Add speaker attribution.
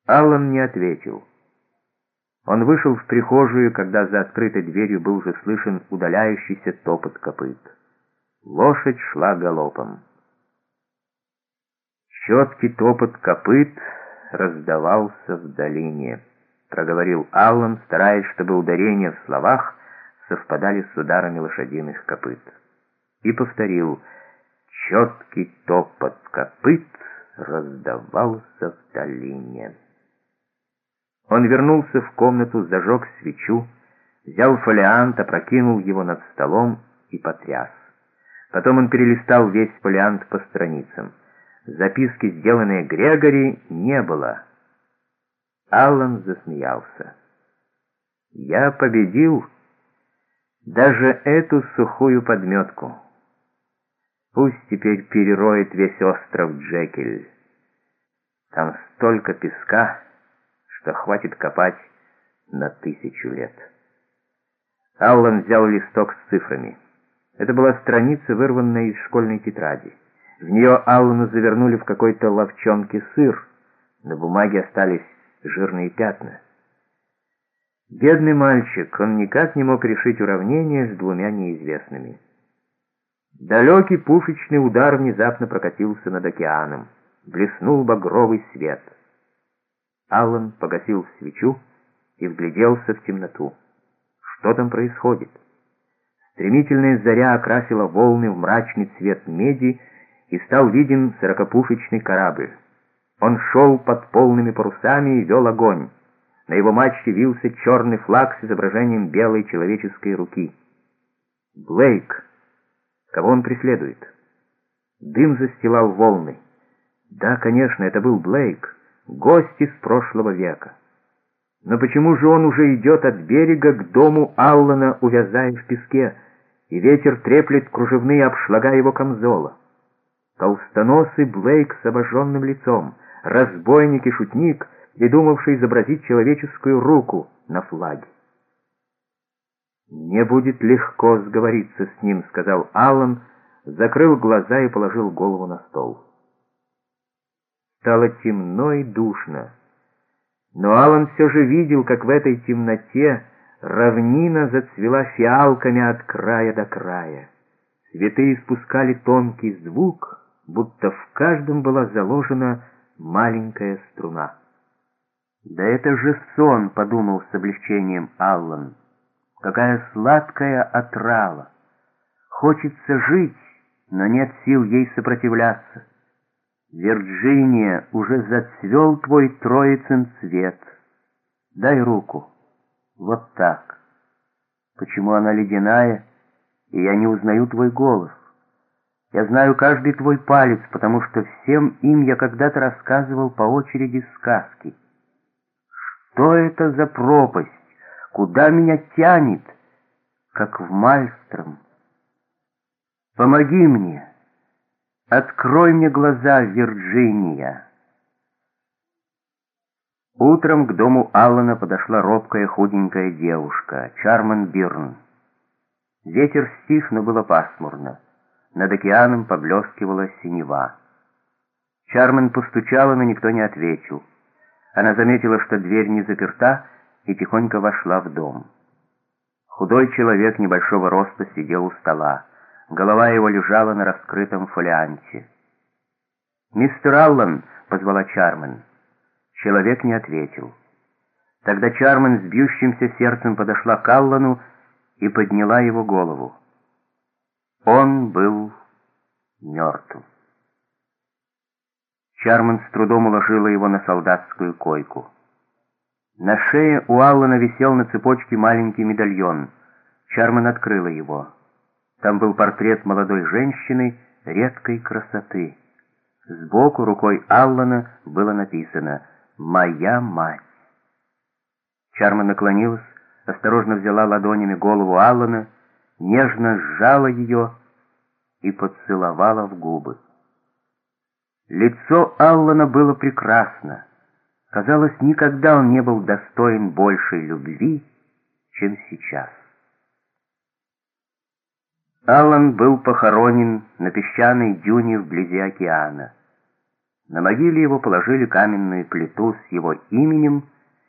Speaker 1: Аллан не ответил. Он вышел в прихожую, когда за открытой дверью был уже слышен удаляющийся топот копыт. Лошадь шла галопом. Четкий топот копыт раздавался в долине, проговорил Аллан, стараясь, чтобы ударения в словах совпадали с ударами лошадиных копыт. И повторил: четкий топот копыт раздавался в долине. Он вернулся в комнату, зажег свечу, взял фолиант, опрокинул его над столом и потряс. Потом он перелистал весь фолиант по страницам. Записки, сделанные Грегори, не было. Аллан засмеялся. «Я победил даже эту сухую подметку. Пусть теперь перероет весь остров Джекиль. Там столько песка, что хватит копать на 1000 лет». Аллан взял листок с цифрами. Это была страница, вырванная из школьной тетради. В нее Аллану завернули в какой-то ловчонке сыр. На бумаге остались жирные пятна. Бедный мальчик, он никак не мог решить уравнение с двумя неизвестными. Далекий пушечный удар внезапно прокатился над океаном. Блеснул багровый свет. Аллан погасил свечу и вгляделся в темноту. Что там происходит? Стремительная заря окрасила волны в мрачный цвет меди, и стал виден 40-пушечный корабль. Он шел под полными парусами и вел огонь. На его мачте вился черный флаг с изображением белой человеческой руки. Блейк. Кого он преследует? Дым застилал волны. Да, конечно, это был Блейк, гость из прошлого века. Но почему же он уже идет от берега к дому Аллана, увязая в песке, и ветер треплет кружевные обшлага его камзола? Толстоносый Блейк с обожженным лицом, разбойник и шутник, придумавший изобразить человеческую руку на флаге. «Не будет легко сговориться с ним», — сказал Аллан, закрыл глаза и положил голову на стол. Стало темно и душно, но Аллан все же видел, как в этой темноте равнина зацвела фиалками от края до края. Цветы испускали тонкий звук, будто в каждом была заложена маленькая струна. «Да это же сон», — подумал с облегчением Аллан. «Какая сладкая отрава! Хочется жить, но нет сил ей сопротивляться. Вирджиния, уже зацвел твой троицын цвет. Дай руку. Вот так. Почему она ледяная, и я не узнаю твой голос? Я знаю каждый твой палец, потому что всем им я когда-то рассказывал по очереди сказки. Что это за пропасть? Куда меня тянет, как в Мальстром? Помоги мне, открой мне глаза, Вирджиния». Утром к дому Аллана подошла робкая худенькая девушка, Чарман Бирн. Ветер стих, но было пасмурно. Над океаном поблескивала синева. Чарман постучала, но никто не ответил. Она заметила, что дверь не заперта, и тихонько вошла в дом. Худой человек небольшого роста сидел у стола. Голова его лежала на раскрытом фолианте. «Мистер Аллан!» — позвала Чарман. Человек не ответил. Тогда Чарман с бьющимся сердцем подошла к Аллану и подняла его голову. Он был мертв. Чарман с трудом уложила его на солдатскую койку. На шее у Аллана висел на цепочке маленький медальон. Чарман открыла его. Там был портрет молодой женщины редкой красоты. Сбоку рукой Аллана было написано «Моя мать». Чарман наклонилась, осторожно взяла ладонями голову Аллана, нежно сжала ее и поцеловала в губы. Лицо Аллана было прекрасно. Казалось, никогда он не был достоин большей любви, чем сейчас. Аллан был похоронен на песчаной дюне вблизи океана. На могиле его положили каменную плиту с его именем